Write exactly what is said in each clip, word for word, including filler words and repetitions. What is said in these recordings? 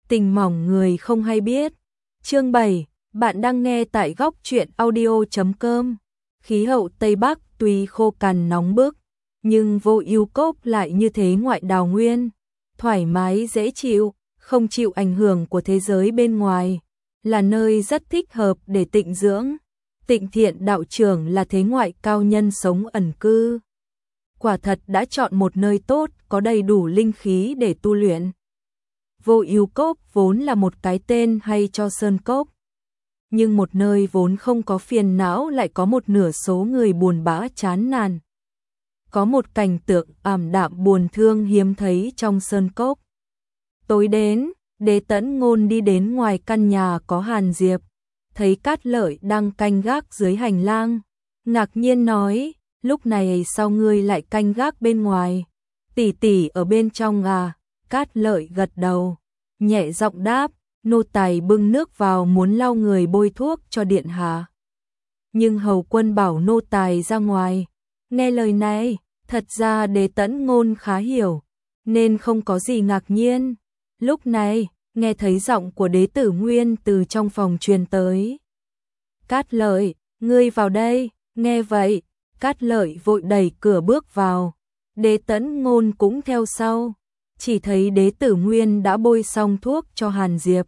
Tình mỏng người không hay biết. Chương bảy, bạn đang nghe tại góc truyện audio chấm com. Khí hậu Tây Bắc tuy khô cằn nóng bức, nhưng Vô Ưu Cốc lại như thế ngoại đào nguyên, thoải mái dễ chịu, không chịu ảnh hưởng của thế giới bên ngoài, là nơi rất thích hợp để tịnh dưỡng. Tịnh Thiện đạo trưởng là thế ngoại cao nhân sống ẩn cư. Quả thật đã chọn một nơi tốt, có đầy đủ linh khí để tu luyện. Vô Ưu Cốc vốn là một cái tên hay cho sơn cốc, nhưng một nơi vốn không có phiền não lại có một nửa số người buồn bã chán nản. Có một cảnh tượng ảm đạm buồn thương hiếm thấy trong sơn cốc. Tối đến, Đế Tẫn Ngôn đi đến ngoài căn nhà có Hàn Diệp, thấy Cát Lợi đang canh gác dưới hành lang, ngạc nhiên nói: "Lúc này sao ngươi lại canh gác bên ngoài? Tỷ tỷ ở bên trong à?" Cát Lợi gật đầu, nhẹ giọng đáp: "Nô tài bưng nước vào muốn lau người bôi thuốc cho điện hạ. Nhưng hầu quân bảo nô tài ra ngoài." Nghe lời này, thật ra Đế Tẫn Ngôn khá hiểu, nên không có gì ngạc nhiên. Lúc này, nghe thấy giọng của Đế Tử Nguyên từ trong phòng truyền tới. "Cát Lợi, ngươi vào đây." Nghe vậy, Cát Lợi vội đẩy cửa bước vào. Đế Tẫn Ngôn cũng theo sau. Chỉ thấy Đế Tử Nguyên đã bôi xong thuốc cho Hàn Diệp.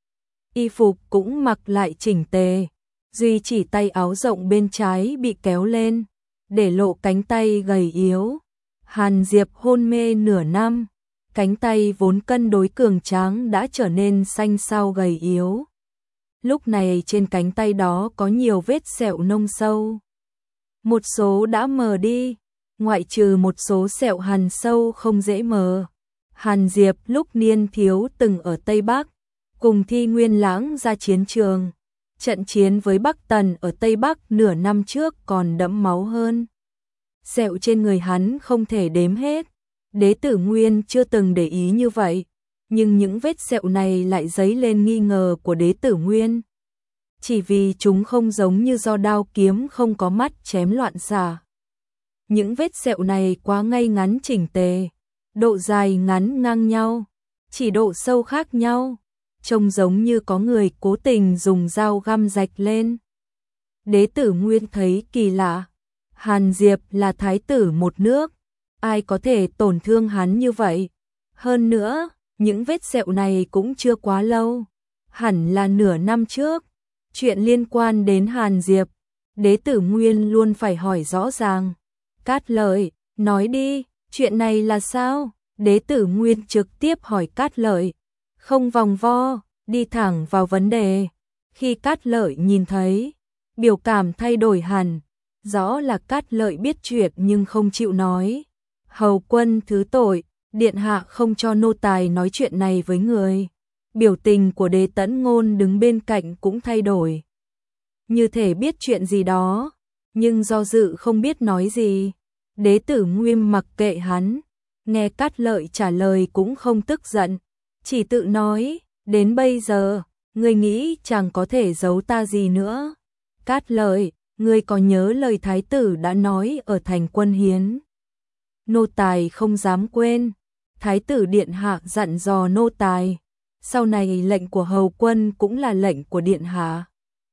Y phục cũng mặc lại chỉnh tề, duy chỉ tay áo rộng bên trái bị kéo lên, để lộ cánh tay gầy yếu. Hàn Diệp hôn mê nửa năm, cánh tay vốn cân đối cường tráng đã trở nên xanh xao gầy yếu. Lúc này trên cánh tay đó có nhiều vết sẹo nông sâu. Một số đã mờ đi, ngoại trừ một số sẹo hằn sâu không dễ mờ. Hàn Diệp lúc niên thiếu từng ở Tây Bắc, cùng Thi Nguyên Lãng ra chiến trường. Trận chiến với Bắc Tần ở Tây Bắc nửa năm trước còn đẫm máu hơn. Sẹo trên người hắn không thể đếm hết. Đế Tử Nguyên chưa từng để ý như vậy, nhưng những vết sẹo này lại dấy lên nghi ngờ của Đế Tử Nguyên. Chỉ vì chúng không giống như do đao kiếm không có mắt chém loạn xạ. Những vết sẹo này quá ngay ngắn chỉnh tề, độ dài ngắn ngang nhau, chỉ độ sâu khác nhau, trông giống như có người cố tình dùng dao găm rạch lên. Đế Tử Nguyên thấy kỳ lạ, Hàn Diệp là thái tử một nước, ai có thể tổn thương hắn như vậy? Hơn nữa, những vết sẹo này cũng chưa quá lâu, hẳn là nửa năm trước. Chuyện liên quan đến Hàn Diệp, Đế Tử Nguyên luôn phải hỏi rõ ràng. "Cát Lợi, nói đi, chuyện này là sao?" Đế Tử Nguyên trực tiếp hỏi Cát Lợi, không vòng vo, đi thẳng vào vấn đề. Khi Cát Lợi nhìn thấy, biểu cảm thay đổi hẳn, rõ là Cát Lợi biết chuyện nhưng không chịu nói. "Hầu quân thứ tội, điện hạ không cho nô tài nói chuyện này với người." Biểu tình của Đế Tẫn Ngôn đứng bên cạnh cũng thay đổi, như thể biết chuyện gì đó, nhưng do dự không biết nói gì. Đế Tử Nguyên mặc kệ hắn, nghe Cát Lợi trả lời cũng không tức giận, chỉ tự nói: "Đến bây giờ, ngươi nghĩ chẳng có thể giấu ta gì nữa. Cát Lợi, ngươi có nhớ lời thái tử đã nói ở thành Quân Hiến?" "Nô tài không dám quên, thái tử điện hạ dặn dò nô tài, sau này lệnh của hầu quân cũng là lệnh của điện hạ."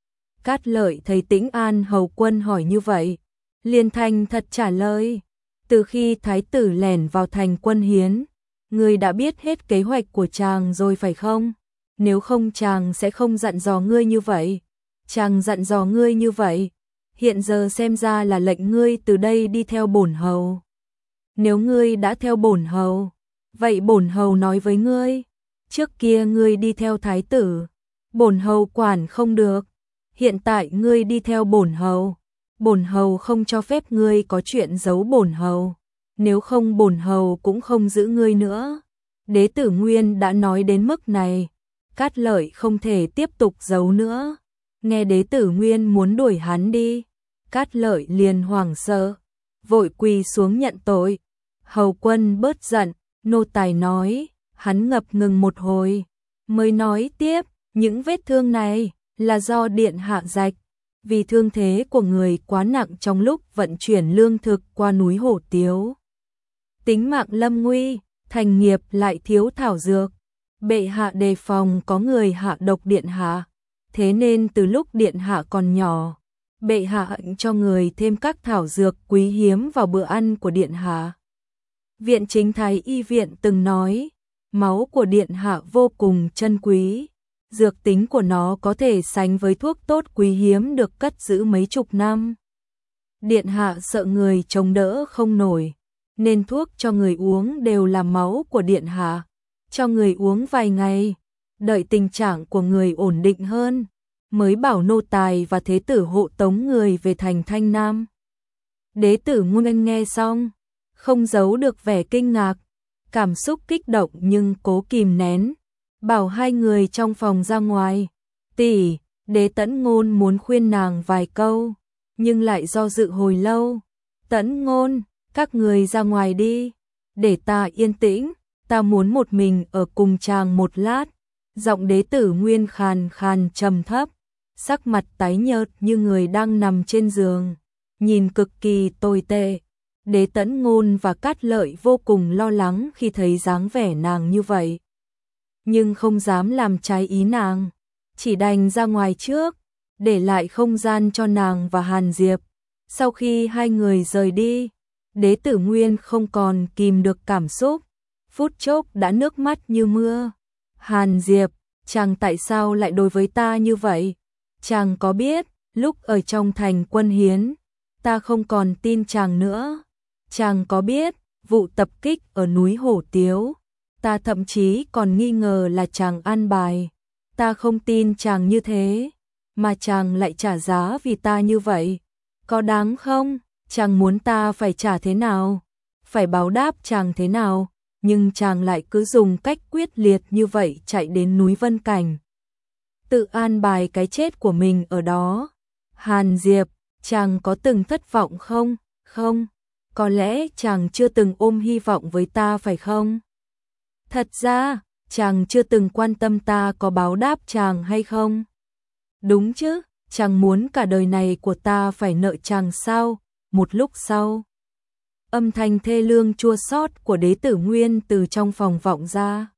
Cát Lợi thấy Tĩnh An hầu quân hỏi như vậy, liền thành thật trả lời: "Từ khi thái tử lẻn vào thành Quân Hiến, ngươi đã biết hết kế hoạch của chàng rồi phải không? Nếu không chàng sẽ không dặn dò ngươi như vậy. Chàng dặn dò ngươi như vậy, hiện giờ xem ra là lệnh ngươi từ đây đi theo bổn hầu. Nếu ngươi đã theo bổn hầu, vậy bổn hầu nói với ngươi, trước kia ngươi đi theo thái tử, bổn hầu quản không được. Hiện tại ngươi đi theo bổn hầu, bổn hầu không cho phép ngươi có chuyện giấu bổn hầu. Nếu không bổn hầu cũng không giữ ngươi nữa." Đế Tử Nguyên đã nói đến mức này, Cát Lợi không thể tiếp tục giấu nữa. Nghe Đế Tử Nguyên muốn đuổi hắn đi, Cát Lợi liền hoảng sợ, vội quỳ xuống nhận tội. "Hầu quân bớt giận." Nô tài nói. Hắn ngập ngừng một hồi, mới nói tiếp: "Những vết thương này là do điện hạ rạch, vì thương thế của người quá nặng trong lúc vận chuyển lương thực qua núi Hổ Tiếu. Tính mạng lâm nguy, thành nghiệp lại thiếu thảo dược, Bệ hạ đề phòng có người hạ độc điện hạ, thế nên từ lúc điện hạ còn nhỏ, bệ hạ cho người thêm các thảo dược quý hiếm vào bữa ăn của điện hạ. Viện chính thái y viện từng nói, máu của điện hạ vô cùng chân quý, dược tính của nó có thể sánh với thuốc tốt quý hiếm được cất giữ mấy chục năm. Điện hạ sợ người chống đỡ không nổi, nên thuốc cho người uống đều là máu của điện hạ, cho người uống vài ngày, đợi tình trạng của người ổn định hơn, mới bảo nô tài và thế tử hộ tống người về thành Thanh Nam. Đế tử Nguyên nghe xong, không giấu được vẻ kinh ngạc, cảm xúc kích động nhưng cố kìm nén, bảo hai người trong phòng ra ngoài. Tỷ, Đế Tẫn Ngôn muốn khuyên nàng vài câu, nhưng lại do dự hồi lâu. Tẫn Ngôn, các người ra ngoài đi, để ta yên tĩnh, ta muốn một mình ở cùng chàng một lát. Giọng Đế tử Nguyên khàn khàn trầm thấp, sắc mặt tái nhợt như người đang nằm trên giường, nhìn cực kỳ tồi tệ. Đế Tẫn Ngôn và Cát Lợi vô cùng lo lắng khi thấy dáng vẻ nàng như vậy, nhưng không dám làm trái ý nàng, chỉ đành ra ngoài trước, để lại không gian cho nàng và Hàn Diệp. Sau khi hai người rời đi, Đế tử Nguyên không còn kìm được cảm xúc, phút chốc đã nước mắt như mưa. Hàn Diệp, chàng tại sao lại đối với ta như vậy? Chàng có biết, lúc ở trong thành Quân Hiến, ta không còn tin chàng nữa. Chàng có biết, vụ tập kích ở núi Hổ Tiếu, ta thậm chí còn nghi ngờ là chàng an bài. Ta không tin chàng như thế, mà chàng lại trả giá vì ta như vậy. Có đáng không? Chàng muốn ta phải trả thế nào? Phải báo đáp chàng thế nào? Nhưng chàng lại cứ dùng cách quyết liệt như vậy chạy đến núi Vân Cảnh, tự an bài cái chết của mình ở đó. Hàn Diệp, chàng có từng thất vọng không? Không, có lẽ chàng chưa từng ôm hy vọng với ta phải không? Thật ra, chàng chưa từng quan tâm ta có báo đáp chàng hay không? Đúng chứ, chàng muốn cả đời này của ta phải nợ chàng sao? Một lúc sau, âm thanh thê lương chua xót của Đế tử Nguyên từ trong phòng vọng ra.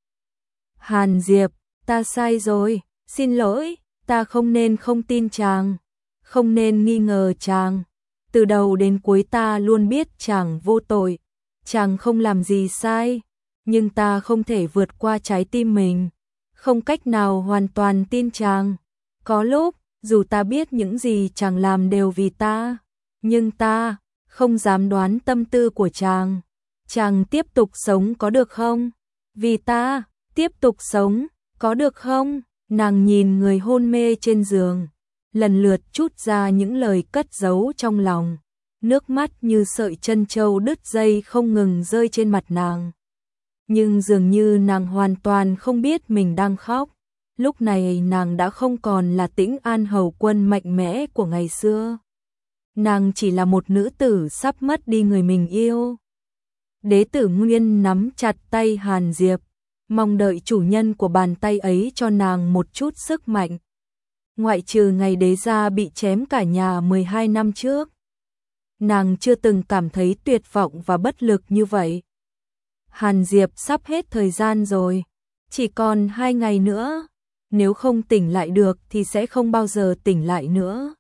Hàn Diệp, ta sai rồi, xin lỗi, ta không nên không tin chàng, không nên nghi ngờ chàng. Từ đầu đến cuối ta luôn biết chàng vô tội, chàng không làm gì sai, nhưng ta không thể vượt qua trái tim mình, không cách nào hoàn toàn tin chàng. Có lúc, dù ta biết những gì chàng làm đều vì ta, nhưng ta không dám đoán tâm tư của chàng. Chàng tiếp tục sống có được không? Vì ta, tiếp tục sống, có được không? Nàng nhìn người hôn mê trên giường, lần lượt trút ra những lời cất giấu trong lòng. Nước mắt như sợi chân châu đứt dây không ngừng rơi trên mặt nàng. Nhưng dường như nàng hoàn toàn không biết mình đang khóc. Lúc này nàng đã không còn là Tĩnh An hầu quân mạnh mẽ của ngày xưa. Nàng chỉ là một nữ tử sắp mất đi người mình yêu. Đế tử Nguyên nắm chặt tay Hàn Diệp, mong đợi chủ nhân của bàn tay ấy cho nàng một chút sức mạnh. Ngoại trừ ngày đế gia bị chém cả nhà mười hai năm trước, nàng chưa từng cảm thấy tuyệt vọng và bất lực như vậy. Hàn Diệp, sắp hết thời gian rồi, chỉ còn hai ngày nữa, nếu không tỉnh lại được thì sẽ không bao giờ tỉnh lại nữa.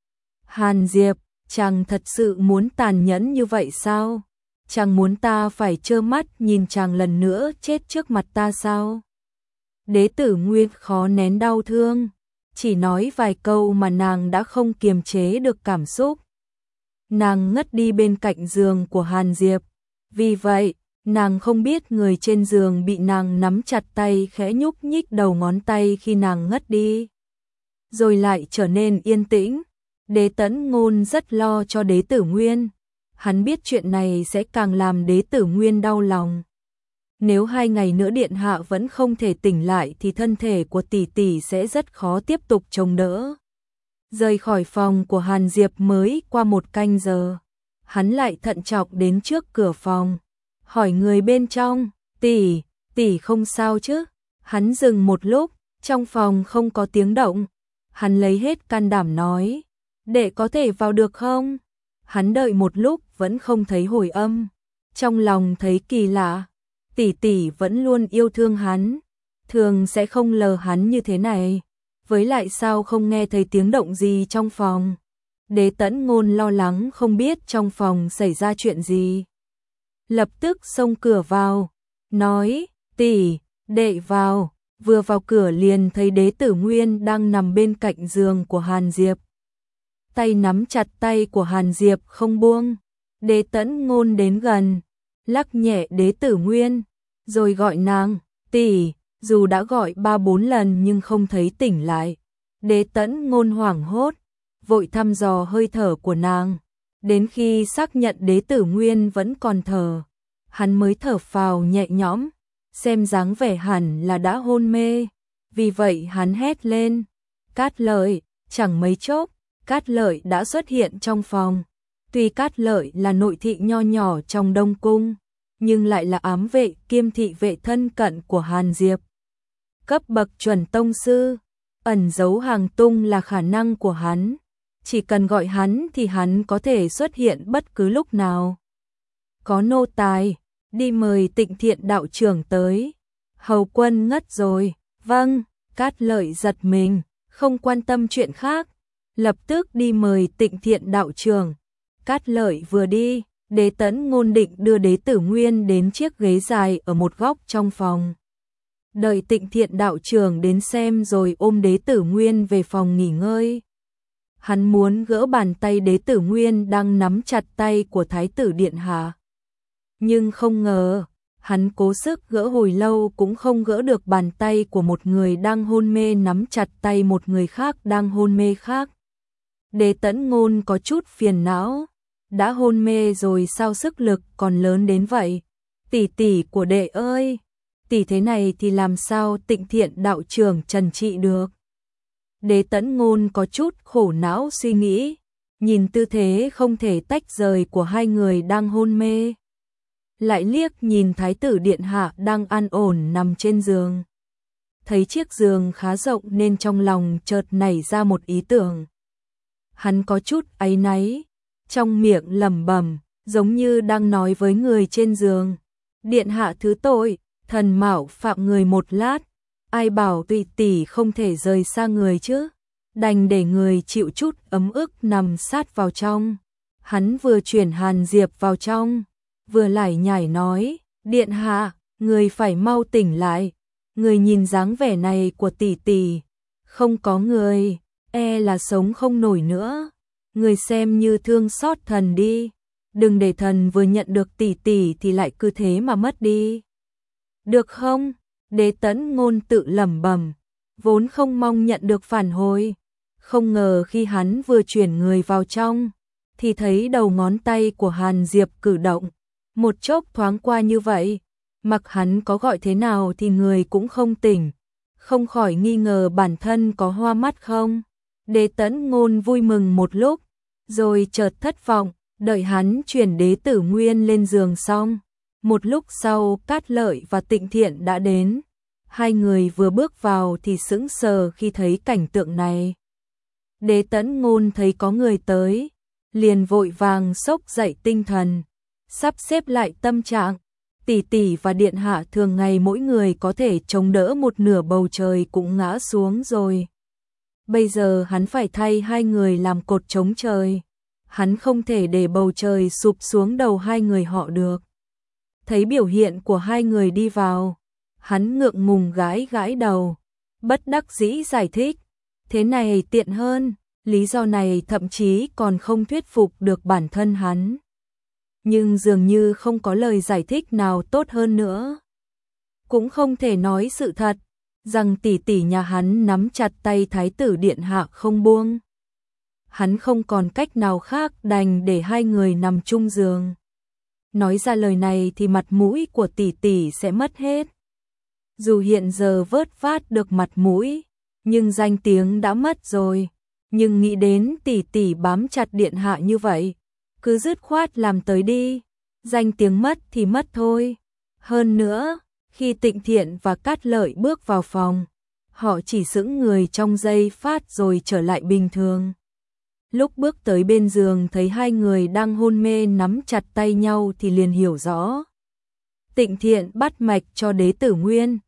Hàn Diệp, chàng thật sự muốn tàn nhẫn như vậy sao? Chàng muốn ta phải trơ mắt nhìn chàng lần nữa chết trước mặt ta sao? Đế tử Nguyên khó nén đau thương, chỉ nói vài câu mà nàng đã không kiềm chế được cảm xúc. Nàng ngất đi bên cạnh giường của Hàn Diệp, vì vậy, nàng không biết người trên giường bị nàng nắm chặt tay khẽ nhúc nhích đầu ngón tay khi nàng ngất đi. Rồi lại trở nên yên tĩnh. Đế Tẫn Ngôn rất lo cho Đế tử Nguyên, hắn biết chuyện này sẽ càng làm Đế tử Nguyên đau lòng. Nếu hai ngày nữa điện hạ vẫn không thể tỉnh lại thì thân thể của tỷ tỷ sẽ rất khó tiếp tục chống đỡ. Rời khỏi phòng của Hàn Diệp mới qua một canh giờ, hắn lại thận trọng đến trước cửa phòng, hỏi người bên trong, tỷ, tỷ không sao chứ? Hắn dừng một lúc, trong phòng không có tiếng động, hắn lấy hết can đảm nói, đệ có thể vào được không? Hắn đợi một lúc vẫn không thấy hồi âm, trong lòng thấy kỳ lạ, tỷ tỷ vẫn luôn yêu thương hắn, thường sẽ không lờ hắn như thế này. Với lại sao không nghe thấy tiếng động gì trong phòng. Đế Tẫn Ngôn lo lắng không biết trong phòng xảy ra chuyện gì. Lập tức xông cửa vào, nói, tỷ, đệ vào. Vừa vào cửa liền thấy Đế Tử Nguyên đang nằm bên cạnh giường của Hàn Diệp. Tay nắm chặt tay của Hàn Diệp không buông. Đế Tẫn Ngôn đến gần, lắc nhẹ Đế Tử Nguyên, rồi gọi nàng, tỷ, dù đã gọi ba bốn lần nhưng không thấy tỉnh lại. Đế Tẫn Ngôn hoảng hốt, vội thăm dò hơi thở của nàng, đến khi xác nhận Đế Tử Nguyên vẫn còn thở, hắn mới thở phào nhẹ nhõm, xem dáng vẻ hẳn là đã hôn mê, vì vậy hắn hét lên, Cát Lợi, chẳng mấy chốc, Cát Lợi đã xuất hiện trong phòng. Tuy Cát Lợi là nội thị nho nhỏ trong Đông Cung, nhưng lại là ám vệ kiêm thị vệ thân cận của Hàn Diệp. Cấp bậc chuẩn tông sư, ẩn giấu hàng tung là khả năng của hắn. Chỉ cần gọi hắn thì hắn có thể xuất hiện bất cứ lúc nào. Có nô tài, đi mời Tịnh Thiện đạo trưởng tới. Hầu quân ngất rồi, vâng, Cát Lợi giật mình, không quan tâm chuyện khác. Lập tức đi mời Tịnh Thiện đạo trưởng. Cát Lợi vừa đi, Đế Tẫn Ngôn định đưa Đế Tử Nguyên đến chiếc ghế dài ở một góc trong phòng. Đợi Tịnh Thiện đạo trưởng đến xem rồi ôm Đế Tử Nguyên về phòng nghỉ ngơi. Hắn muốn gỡ bàn tay Đế Tử Nguyên đang nắm chặt tay của Thái tử Điện Hạ. Nhưng không ngờ, hắn cố sức gỡ hồi lâu cũng không gỡ được bàn tay của một người đang hôn mê nắm chặt tay một người khác đang hôn mê khác. Đế Tẫn Ngôn có chút phiền não, đã hôn mê rồi sao sức lực còn lớn đến vậy? Tỷ tỷ của đệ ơi, tỷ thế này thì làm sao Tịnh Thiện đạo trưởng trần trị được? Đế Tẫn Ngôn có chút khổ não suy nghĩ, nhìn tư thế không thể tách rời của hai người đang hôn mê. Lại liếc nhìn Thái tử Điện Hạ đang an ổn nằm trên giường. Thấy chiếc giường khá rộng nên trong lòng chợt nảy ra một ý tưởng. Hắn có chút áy náy, trong miệng lẩm bẩm, giống như đang nói với người trên giường. Điện Hạ thứ tội, thần mạo phạm người một lát, ai bảo tùy tỷ không thể rời xa người chứ, đành để người chịu chút ấm ức nằm sát vào trong. Hắn vừa chuyển Hàn Diệp vào trong, vừa lải nhải nói, Điện Hạ, người phải mau tỉnh lại, người nhìn dáng vẻ này của tỷ tỷ, không có người, e là sống không nổi nữa, người xem như thương xót thần đi, đừng để thần vừa nhận được tỷ tỷ thì lại cứ thế mà mất đi. Được không? Đế Tẫn Ngôn tự lẩm bẩm, vốn không mong nhận được phản hồi, không ngờ khi hắn vừa chuyển người vào trong, thì thấy đầu ngón tay của Hàn Diệp cử động, một chốc thoáng qua như vậy, mặc hắn có gọi thế nào thì người cũng không tỉnh, không khỏi nghi ngờ bản thân có hoa mắt không. Đế Tẫn Ngôn vui mừng một lúc, rồi chợt thất vọng, đợi hắn chuyển Đế Tử Nguyên lên giường xong. Một lúc sau Cát Lợi và Tịnh Thiện đã đến, hai người vừa bước vào thì sững sờ khi thấy cảnh tượng này. Đế Tẫn Ngôn thấy có người tới, liền vội vàng xốc dậy tinh thần, sắp xếp lại tâm trạng. Tỷ tỷ và Điện Hạ thường ngày mỗi người có thể chống đỡ một nửa bầu trời cũng ngã xuống rồi. Bây giờ hắn phải thay hai người làm cột chống trời. Hắn không thể để bầu trời sụp xuống đầu hai người họ được. Thấy biểu hiện của hai người đi vào, hắn ngượng ngùng gãi gãi đầu, bất đắc dĩ giải thích, thế này tiện hơn, lý do này thậm chí còn không thuyết phục được bản thân hắn. Nhưng dường như không có lời giải thích nào tốt hơn nữa. Cũng không thể nói sự thật, rằng tỷ tỷ nhà hắn nắm chặt tay Thái tử Điện Hạ không buông. Hắn không còn cách nào khác đành để hai người nằm chung giường. Nói ra lời này thì mặt mũi của tỷ tỷ sẽ mất hết. Dù hiện giờ vớt vát được mặt mũi, nhưng danh tiếng đã mất rồi. Nhưng nghĩ đến tỷ tỷ bám chặt Điện Hạ như vậy, cứ dứt khoát làm tới đi, danh tiếng mất thì mất thôi. Hơn nữa, khi Tịnh Thiện và Cát Lợi bước vào phòng, họ chỉ sững người trong giây phát rồi trở lại bình thường. Lúc bước tới bên giường thấy hai người đang hôn mê nắm chặt tay nhau thì liền hiểu rõ. Tịnh Thiện bắt mạch cho Đế Tử Nguyên,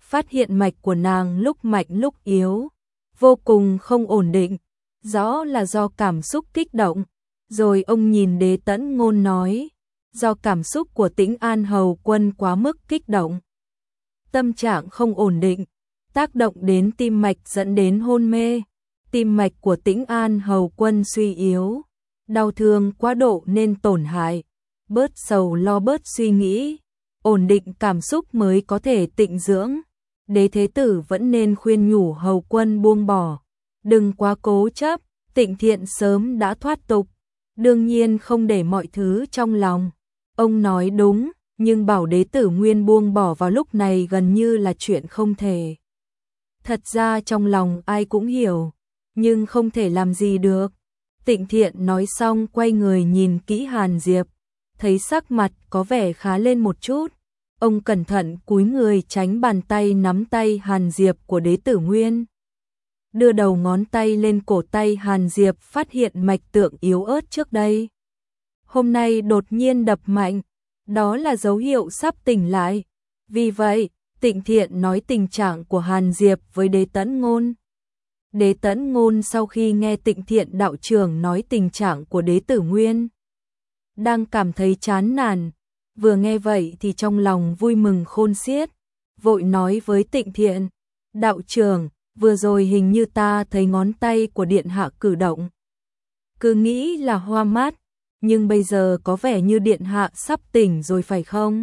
phát hiện mạch của nàng lúc mạnh lúc yếu, vô cùng không ổn định, rõ là do cảm xúc kích động. Rồi ông nhìn Đế Tẫn Ngôn nói, do cảm xúc của Tĩnh An Hầu Quân quá mức kích động, tâm trạng không ổn định, tác động đến tim mạch dẫn đến hôn mê. Tim mạch của Tĩnh An Hầu Quân suy yếu, đau thương quá độ nên tổn hại, bớt sầu lo bớt suy nghĩ, ổn định cảm xúc mới có thể tịnh dưỡng. Đế Thế Tử vẫn nên khuyên nhủ Hầu Quân buông bỏ, đừng quá cố chấp. Tịnh Thiện sớm đã thoát tục, đương nhiên không để mọi thứ trong lòng. Ông nói đúng, nhưng bảo Đế Tử Nguyên buông bỏ vào lúc này gần như là chuyện không thể. Thật ra trong lòng ai cũng hiểu, nhưng không thể làm gì được. Tịnh Thiện nói xong quay người nhìn kỹ Hàn Diệp, thấy sắc mặt có vẻ khá lên một chút. Ông cẩn thận cúi người tránh bàn tay nắm tay Hàn Diệp của Đế Tử Nguyên. Đưa đầu ngón tay lên cổ tay Hàn Diệp, phát hiện mạch tượng yếu ớt trước đây hôm nay đột nhiên đập mạnh, đó là dấu hiệu sắp tỉnh lại. Vì vậy, Tịnh Thiện nói tình trạng của Hàn Diệp với Đế Tẫn Ngôn. Đế Tẫn Ngôn sau khi nghe Tịnh Thiện đạo trưởng nói tình trạng của Đế Tử Nguyên, đang cảm thấy chán nản, vừa nghe vậy thì trong lòng vui mừng khôn xiết, vội nói với Tịnh Thiện, đạo trưởng, vừa rồi hình như ta thấy ngón tay của điện hạ cử động. Cứ nghĩ là hoa mắt, nhưng bây giờ có vẻ như điện hạ sắp tỉnh rồi phải không?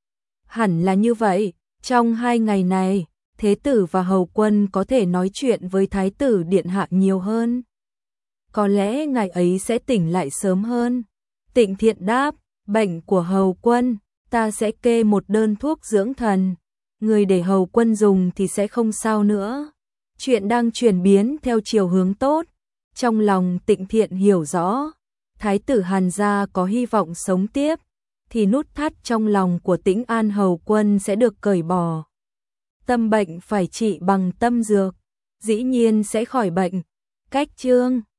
Hẳn là như vậy, trong hai ngày này, Thế tử và Hầu Quân có thể nói chuyện với Thái tử điện hạ nhiều hơn. Có lẽ ngày ấy sẽ tỉnh lại sớm hơn. Tịnh Thiện đáp, bệnh của Hầu Quân, ta sẽ kê một đơn thuốc dưỡng thần. Người để Hầu Quân dùng thì sẽ không sao nữa. Chuyện đang chuyển biến theo chiều hướng tốt. Trong lòng Tịnh Thiện hiểu rõ, Thái tử Hàn gia có hy vọng sống tiếp, thì nút thắt trong lòng của Tĩnh An Hầu Quân sẽ được cởi bỏ. Tâm bệnh phải trị bằng tâm dược, dĩ nhiên sẽ khỏi bệnh. Cách chương